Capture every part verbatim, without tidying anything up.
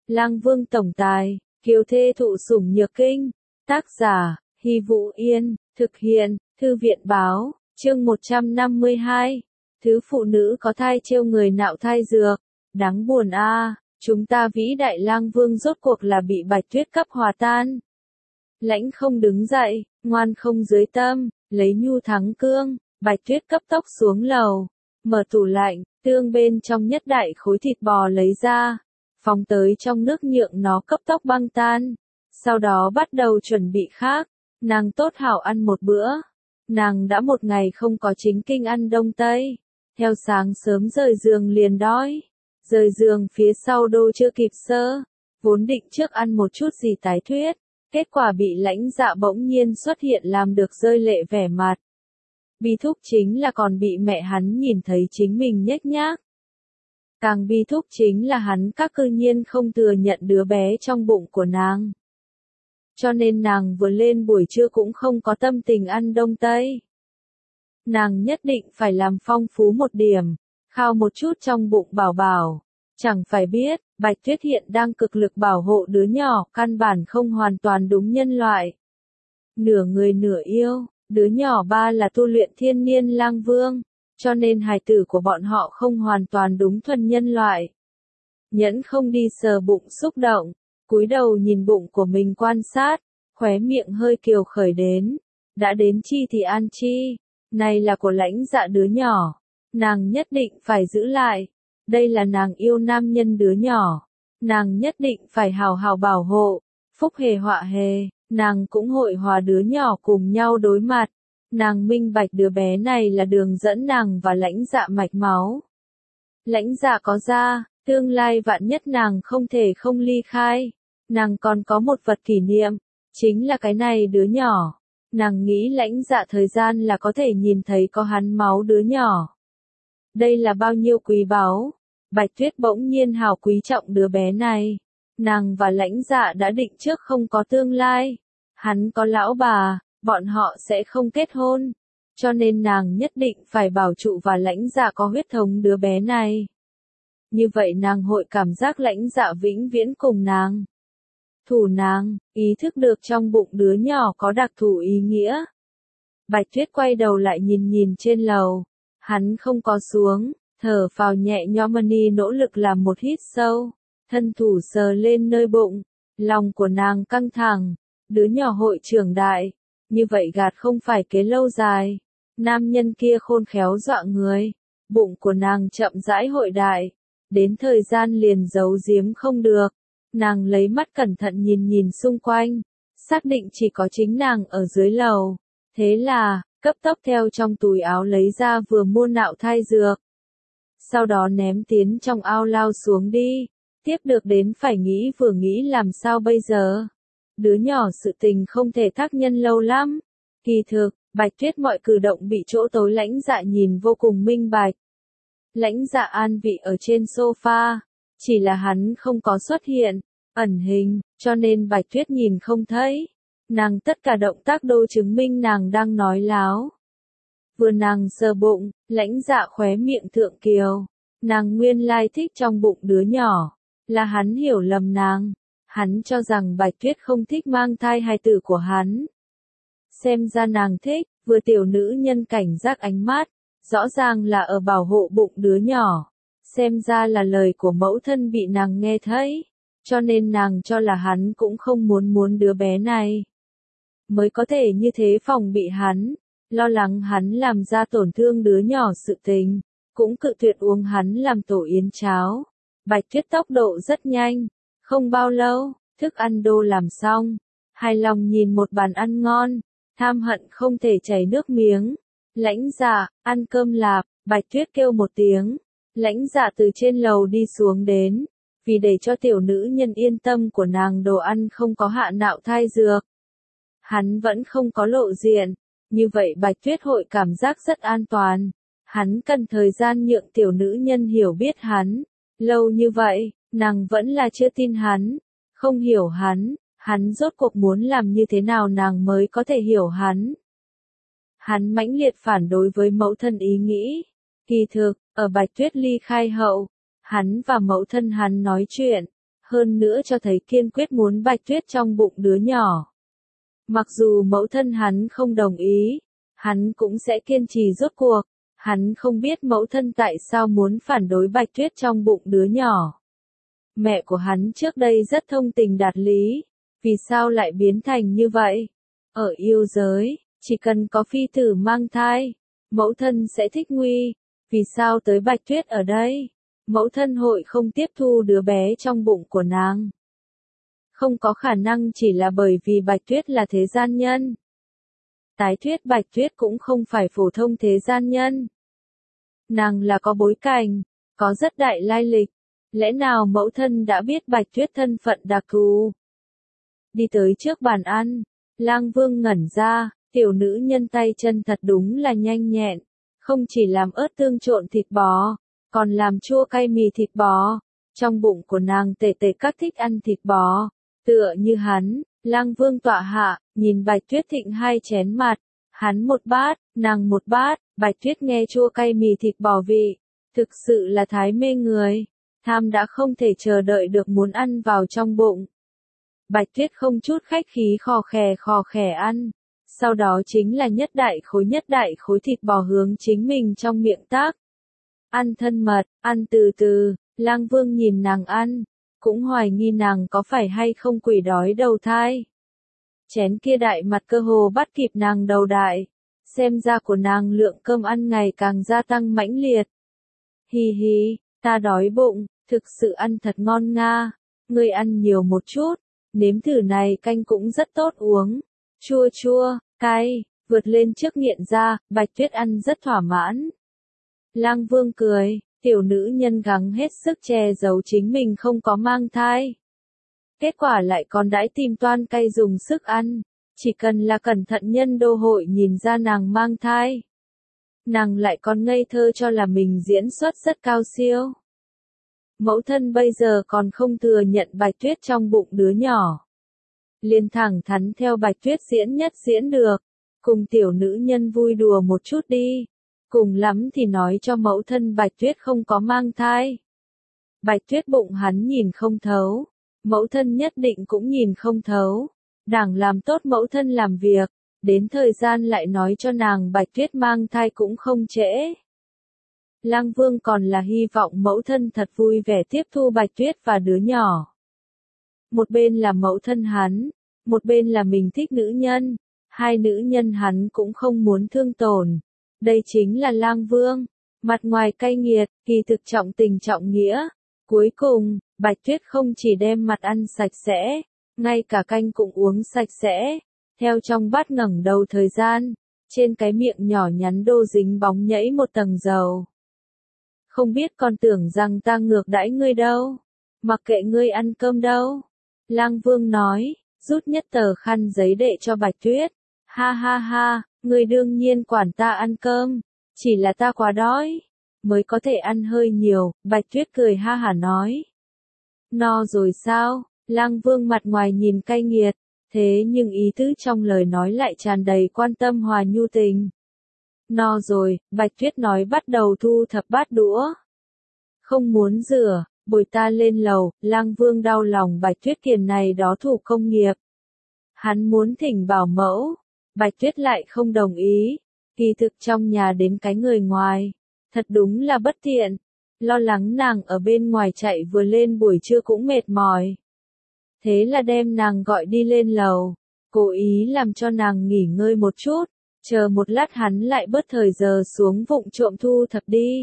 Lang Vương tổng tài, kiều thê thụ sủng nhược kinh. Tác giả, Hy Vũ Yên, thực hiện, Thư viện báo, chương một trăm năm mươi hai. Thứ phụ nữ có thai trêu người nạo thai dược. Đáng buồn a, à, chúng ta vĩ đại Lang Vương rốt cuộc là bị Bạch Tuyết cấp hòa tan. Lãnh không đứng dậy, ngoan không dưới tâm, lấy nhu thắng cương, Bạch Tuyết cấp tốc xuống lầu, mở tủ lạnh, tương bên trong nhất đại khối thịt bò lấy ra, phóng tới trong nước nhượng nó cấp tốc băng tan, sau đó bắt đầu chuẩn bị khác, nàng tốt hảo ăn một bữa, nàng đã một ngày không có chính kinh ăn đông tây, theo sáng sớm rời giường liền đói, rời giường phía sau đô chưa kịp sơ, vốn định trước ăn một chút gì tái thuyết. Kết quả bị Lãnh Dạ bỗng nhiên xuất hiện làm được rơi lệ vẻ mặt. Bi thúc chính là còn bị mẹ hắn nhìn thấy chính mình nhếch nhác. Càng bi thúc chính là hắn các cư nhiên không thừa nhận đứa bé trong bụng của nàng. Cho nên nàng vừa lên buổi trưa cũng không có tâm tình ăn đông tây. Nàng nhất định phải làm phong phú một điểm, khao một chút trong bụng bảo bảo. Chẳng phải biết, Bạch Tuyết hiện đang cực lực bảo hộ đứa nhỏ, căn bản không hoàn toàn đúng nhân loại. Nửa người nửa yêu, đứa nhỏ ba là tu luyện thiên niên lang vương, cho nên hài tử của bọn họ không hoàn toàn đúng thuần nhân loại. Nhẫn không đi sờ bụng xúc động, cúi đầu nhìn bụng của mình quan sát, khóe miệng hơi kiều khởi đến. Đã đến chi thì an chi, này là của Lãnh Dạ đứa nhỏ, nàng nhất định phải giữ lại. Đây là nàng yêu nam nhân đứa nhỏ, nàng nhất định phải hào hào bảo hộ, phúc hề họa hề, nàng cũng hội hòa đứa nhỏ cùng nhau đối mặt, nàng minh bạch đứa bé này là đường dẫn nàng và Lãnh Dạ mạch máu. Lãnh Dạ có ra, tương lai vạn nhất nàng không thể không ly khai, nàng còn có một vật kỷ niệm, chính là cái này đứa nhỏ, nàng nghĩ Lãnh Dạ thời gian là có thể nhìn thấy có hắn máu đứa nhỏ. Đây là bao nhiêu quý báu. Bạch Tuyết bỗng nhiên hào quý trọng đứa bé này. Nàng và Lãnh Dạ đã định trước không có tương lai. Hắn có lão bà, bọn họ sẽ không kết hôn. Cho nên nàng nhất định phải bảo trụ và Lãnh Dạ có huyết thống đứa bé này. Như vậy nàng hội cảm giác Lãnh Dạ vĩnh viễn cùng nàng. Thủ nàng, ý thức được trong bụng đứa nhỏ có đặc thù ý nghĩa. Bạch Tuyết quay đầu lại nhìn nhìn trên lầu. Hắn không có xuống. Thở phào nhẹ nhõm Mani nỗ lực làm một hít sâu, thân thủ sờ lên nơi bụng, lòng của nàng căng thẳng, đứa nhỏ hội trưởng đại, như vậy gạt không phải kế lâu dài, nam nhân kia khôn khéo dọa người, bụng của nàng chậm rãi hội đại, đến thời gian liền giấu giếm không được, nàng lấy mắt cẩn thận nhìn nhìn xung quanh, xác định chỉ có chính nàng ở dưới lầu, thế là, cấp tốc theo trong túi áo lấy ra vừa mua nạo thai dược. Sau đó ném tiến trong ao lao xuống đi, tiếp được đến phải nghĩ vừa nghĩ làm sao bây giờ. Đứa nhỏ sự tình không thể thác nhân lâu lắm. Kỳ thực, Bạch Tuyết mọi cử động bị chỗ tối Lãnh Dạ nhìn vô cùng minh bạch. Lãnh Dạ an vị ở trên sofa, chỉ là hắn không có xuất hiện, ẩn hình, cho nên Bạch Tuyết nhìn không thấy. Nàng tất cả động tác đô chứng minh nàng đang nói láo. Vừa nàng sờ bụng, Lãnh Dạ khóe miệng thượng kiều, nàng nguyên lai thích trong bụng đứa nhỏ, là hắn hiểu lầm nàng, hắn cho rằng Bạch Tuyết không thích mang thai hài tử của hắn. Xem ra nàng thích, vừa tiểu nữ nhân cảnh giác ánh mắt, rõ ràng là ở bảo hộ bụng đứa nhỏ, xem ra là lời của mẫu thân bị nàng nghe thấy, cho nên nàng cho là hắn cũng không muốn muốn đứa bé này. Mới có thể như thế phòng bị hắn. Lo lắng hắn làm ra tổn thương đứa nhỏ sự tình, cũng cự tuyệt uống hắn làm tổ yến cháo. Bạch Tuyết tốc độ rất nhanh, không bao lâu, thức ăn đô làm xong, hài lòng nhìn một bàn ăn ngon, tham hận không thể chảy nước miếng. Lãnh Dạ, ăn cơm lạp, Bạch Tuyết kêu một tiếng, Lãnh Dạ từ trên lầu đi xuống đến, vì để cho tiểu nữ nhân yên tâm của nàng đồ ăn không có hạ nạo thai dược. Hắn vẫn không có lộ diện. Như vậy Bạch Tuyết hội cảm giác rất an toàn. Hắn cần thời gian nhượng tiểu nữ nhân hiểu biết hắn. Lâu như vậy, nàng vẫn là chưa tin hắn. Không hiểu hắn, hắn rốt cuộc muốn làm như thế nào nàng mới có thể hiểu hắn. Hắn mãnh liệt phản đối với mẫu thân ý nghĩ. Kỳ thực, ở Bạch Tuyết ly khai hậu, hắn và mẫu thân hắn nói chuyện. hơn nữa cho thấy kiên quyết muốn Bạch Tuyết trong bụng đứa nhỏ. Mặc dù mẫu thân hắn không đồng ý, hắn cũng sẽ kiên trì rốt cuộc, hắn không biết mẫu thân tại sao muốn phản đối Bạch Tuyết trong bụng đứa nhỏ. Mẹ của hắn trước đây rất thông tình đạt lý, vì sao lại biến thành như vậy? Ở yêu giới, chỉ cần có phi tử mang thai, mẫu thân sẽ thích nguy, vì sao tới Bạch Tuyết ở đây? Mẫu thân hội không tiếp thu đứa bé trong bụng của nàng. Không có khả năng chỉ là bởi vì Bạch Tuyết là thế gian nhân. Tái thuyết Bạch Tuyết cũng không phải phổ thông thế gian nhân. Nàng là có bối cảnh, có rất đại lai lịch. Lẽ nào mẫu thân đã biết Bạch Tuyết thân phận đặc thù? Đi tới trước bàn ăn, Lang Vương ngẩn ra, tiểu nữ nhân tay chân thật đúng là nhanh nhẹn, không chỉ làm ớt tương trộn thịt bò, còn làm chua cay mì thịt bò. Trong bụng của nàng tề tề các thích ăn thịt bò, tựa như hắn. Lang Vương tọa hạ, nhìn Bạch Tuyết thịnh hai chén mặt, hắn một bát, nàng một bát. Bạch Tuyết nghe chua cay mì thịt bò vị, thực sự là thái mê người, tham đã không thể chờ đợi được muốn ăn vào trong bụng. Bạch Tuyết không chút khách khí khò khè khò khè ăn, sau đó chính là nhất đại khối nhất đại khối thịt bò hướng chính mình trong miệng tác. Ăn thân mật, ăn từ từ. Lang Vương nhìn nàng ăn, cũng hoài nghi nàng có phải hay không quỷ đói đầu thai. Chén kia đại mặt cơ hồ bắt kịp nàng đầu đại, xem ra của nàng lượng cơm ăn ngày càng gia tăng mãnh liệt. Hi hi, ta đói bụng, thực sự ăn thật ngon nga, ngươi ăn nhiều một chút, nếm thử này canh cũng rất tốt uống, chua chua, cay, vượt lên trước nghiện ra. Bạch Tuyết ăn rất thỏa mãn. Lang Vương cười, tiểu nữ nhân gắng hết sức che giấu chính mình không có mang thai. Kết quả lại còn đãi tìm toan cay dùng sức ăn, chỉ cần là cẩn thận nhân đô hội nhìn ra nàng mang thai. Nàng lại còn ngây thơ cho là mình diễn xuất rất cao siêu. Mẫu thân bây giờ còn không thừa nhận Bạch Tuyết trong bụng đứa nhỏ. Liền thẳng thắn theo Bạch Tuyết diễn nhất diễn được, cùng tiểu nữ nhân vui đùa một chút đi. Cùng lắm thì nói cho mẫu thân Bạch Tuyết không có mang thai. Bạch Tuyết bụng hắn nhìn không thấu, mẫu thân nhất định cũng nhìn không thấu. Đảng làm tốt mẫu thân làm việc, đến thời gian lại nói cho nàng Bạch Tuyết mang thai cũng không trễ. Lang Vương còn là hy vọng mẫu thân thật vui vẻ tiếp thu Bạch Tuyết và đứa nhỏ. Một bên là mẫu thân hắn, một bên là mình thích nữ nhân, hai nữ nhân hắn cũng không muốn thương tổn. Đây chính là Lang Vương, mặt ngoài cay nghiệt, kỳ thực trọng tình trọng nghĩa. Cuối cùng, Bạch Tuyết không chỉ đem mặt ăn sạch sẽ, ngay cả canh cũng uống sạch sẽ. Theo trong bát ngẩng đầu thời gian, trên cái miệng nhỏ nhắn đô dính bóng nhẫy một tầng dầu. Không biết còn tưởng rằng ta ngược đãi ngươi đâu, mặc kệ ngươi ăn cơm đâu. Lang Vương nói, rút nhất tờ khăn giấy đệ cho Bạch Tuyết. Ha ha ha, ngươi đương nhiên quản ta ăn cơm, chỉ là ta quá đói, mới có thể ăn hơi nhiều. Bạch Tuyết cười ha hả nói. No rồi sao? Lang Vương mặt ngoài nhìn cay nghiệt, thế nhưng ý tứ trong lời nói lại tràn đầy quan tâm hòa nhu tình. No rồi, Bạch Tuyết nói bắt đầu thu thập bát đũa. Không muốn rửa, bồi ta lên lầu. Lang Vương đau lòng Bạch Tuyết kiền này đó thủ công nghiệp. Hắn muốn thỉnh bảo mẫu, Bạch Tuyết lại không đồng ý. Kỳ thực trong nhà đến cái người ngoài, thật đúng là bất tiện. Lo lắng nàng ở bên ngoài chạy vừa lên buổi trưa cũng mệt mỏi. Thế là đem nàng gọi đi lên lầu, cố ý làm cho nàng nghỉ ngơi một chút, chờ một lát hắn lại bớt thời giờ xuống vụng trộm thu thập đi.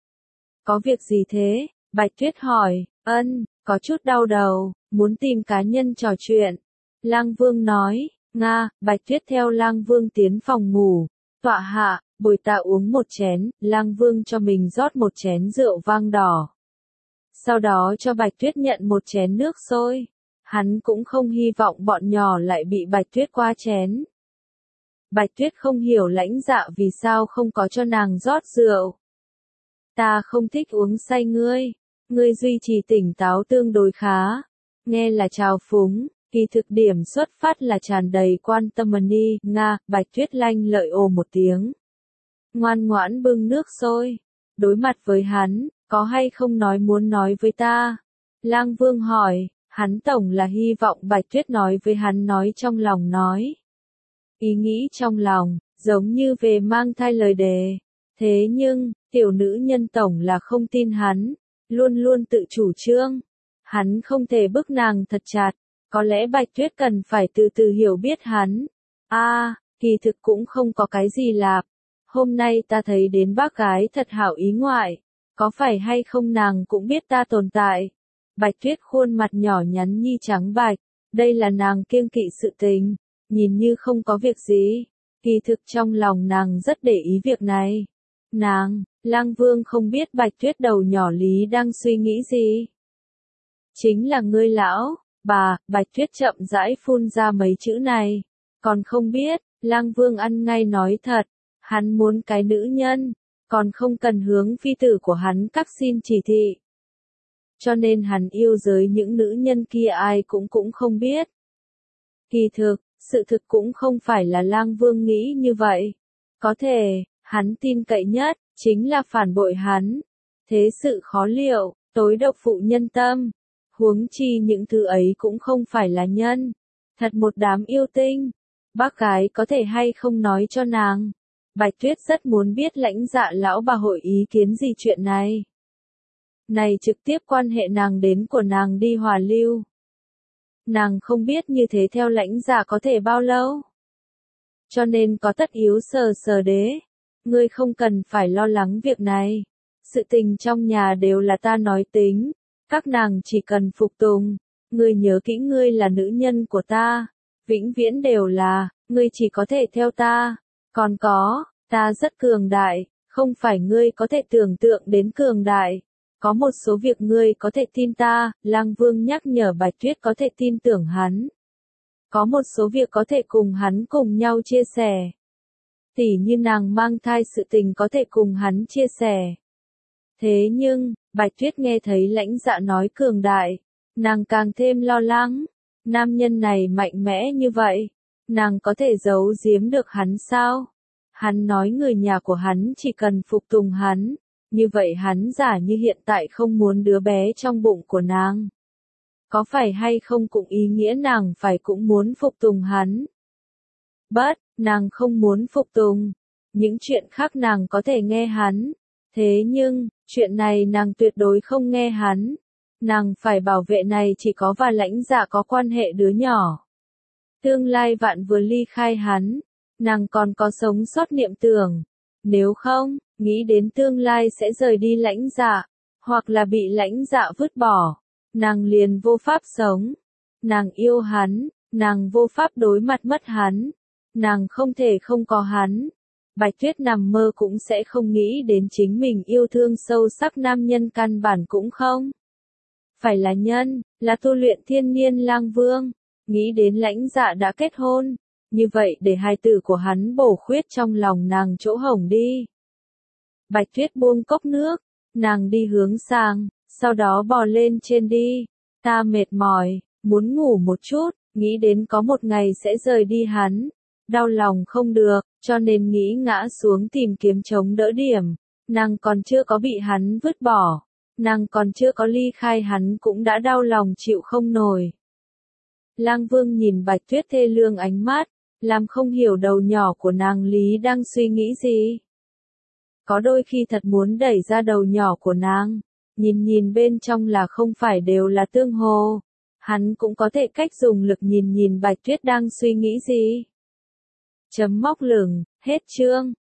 Có việc gì thế? Bạch Tuyết hỏi. Ân, có chút đau đầu, muốn tìm cá nhân trò chuyện. Lang Vương nói. Nga. Bạch Tuyết theo Lang Vương tiến phòng ngủ, tọa hạ, bồi ta uống một chén. Lang Vương cho mình rót một chén rượu vang đỏ, sau đó cho Bạch Tuyết nhận một chén nước sôi. Hắn cũng không hy vọng bọn nhỏ lại bị Bạch Tuyết qua chén. Bạch Tuyết không hiểu lãnh dạ vì sao không có cho nàng rót rượu. Ta không thích uống say ngươi, ngươi duy trì tỉnh táo tương đối khá. Nghe là trào phúng, kỳ thực điểm xuất phát là tràn đầy quan tâm ni. Nga. Bạch Tuyết lanh lợi ồ một tiếng, ngoan ngoãn bưng nước sôi, đối mặt với hắn, có hay không nói muốn nói với ta. Lang Vương hỏi, hắn tổng là hy vọng Bạch Tuyết nói với hắn nói trong lòng nói. Ý nghĩ trong lòng, giống như về mang thai lời đề. Thế nhưng, tiểu nữ nhân tổng là không tin hắn, luôn luôn tự chủ trương. Hắn không thể bức nàng thật chặt, có lẽ Bạch Tuyết cần phải từ từ hiểu biết hắn. A, à, kỳ thực cũng không có cái gì lạp. Hôm nay ta thấy đến bác gái thật hảo ý ngoại, có phải hay không nàng cũng biết ta tồn tại. Bạch Tuyết khuôn mặt nhỏ nhắn nhi trắng bạch, đây là nàng kiêng kỵ sự tình, nhìn như không có việc gì, kỳ thực trong lòng nàng rất để ý việc này. Nàng, Lang Vương không biết Bạch Tuyết đầu nhỏ lý đang suy nghĩ gì. Chính là ngươi lão, bà, Bạch Tuyết chậm rãi phun ra mấy chữ này, còn không biết, Lang Vương ăn ngay nói thật, hắn muốn cái nữ nhân, còn không cần hướng phi tử của hắn các xin chỉ thị. Cho nên hắn yêu giới những nữ nhân kia ai cũng cũng không biết. Kỳ thực, sự thực cũng không phải là Lang Vương nghĩ như vậy. Có thể, hắn tin cậy nhất, chính là phản bội hắn. Thế sự khó liệu, tối độc phụ nhân tâm. Huống chi những thứ ấy cũng không phải là nhân. Thật một đám yêu tinh. Bác gái có thể hay không nói cho nàng. Bạch Tuyết rất muốn biết lãnh dạ lão bà hội ý kiến gì chuyện này. Này trực tiếp quan hệ nàng đến của nàng đi hòa lưu. Nàng không biết như thế theo lãnh dạ có thể bao lâu. Cho nên có tất yếu sờ sờ đế. Ngươi không cần phải lo lắng việc này. Sự tình trong nhà đều là ta nói tính. Các nàng chỉ cần phục tùng. Ngươi nhớ kỹ ngươi là nữ nhân của ta. Vĩnh viễn đều là, ngươi chỉ có thể theo ta. Còn có, ta rất cường đại, không phải ngươi có thể tưởng tượng đến cường đại. Có một số việc ngươi có thể tin ta, Lang Vương nhắc nhở Bạch Tuyết có thể tin tưởng hắn. Có một số việc có thể cùng hắn cùng nhau chia sẻ. Tỉ như nàng mang thai sự tình có thể cùng hắn chia sẻ. Thế nhưng, Bạch Tuyết nghe thấy lãnh dạ nói cường đại, nàng càng thêm lo lắng. Nam nhân này mạnh mẽ như vậy, nàng có thể giấu giếm được hắn sao? Hắn nói người nhà của hắn chỉ cần phục tùng hắn, như vậy hắn giả như hiện tại không muốn đứa bé trong bụng của nàng. Có phải hay không cũng ý nghĩa nàng phải cũng muốn phục tùng hắn? Bất, nàng không muốn phục tùng. Những chuyện khác nàng có thể nghe hắn. Thế nhưng, chuyện này nàng tuyệt đối không nghe hắn. Nàng phải bảo vệ này chỉ có và lãnh dạ có quan hệ đứa nhỏ. Tương lai vạn vừa ly khai hắn, nàng còn có sống sót niệm tưởng. Nếu không, nghĩ đến tương lai sẽ rời đi lãnh dạ, hoặc là bị lãnh dạ vứt bỏ, nàng liền vô pháp sống. Nàng yêu hắn, nàng vô pháp đối mặt mất hắn, nàng không thể không có hắn. Bạch Tuyết nằm mơ cũng sẽ không nghĩ đến chính mình yêu thương sâu sắc nam nhân căn bản cũng không. Phải là nhân, là tu luyện thiên niên Lang Vương, nghĩ đến lãnh dạ đã kết hôn, như vậy để hài tử của hắn bổ khuyết trong lòng nàng chỗ hổng đi. Bạch Tuyết buông cốc nước, nàng đi hướng sang, sau đó bò lên trên đi. Ta mệt mỏi, muốn ngủ một chút, nghĩ đến có một ngày sẽ rời đi hắn. Đau lòng không được, cho nên nghĩ ngã xuống tìm kiếm chống đỡ điểm. Nàng còn chưa có bị hắn vứt bỏ. Nàng còn chưa có ly khai hắn cũng đã đau lòng chịu không nổi. Lang Vương nhìn Bạch Tuyết thê lương ánh mắt, làm không hiểu đầu nhỏ của nàng lý đang suy nghĩ gì. Có đôi khi thật muốn đẩy ra đầu nhỏ của nàng, nhìn nhìn bên trong là không phải đều là tương hồ. Hắn cũng có thể cách dùng lực nhìn nhìn Bạch Tuyết đang suy nghĩ gì. Chấm móc lửng, hết chương.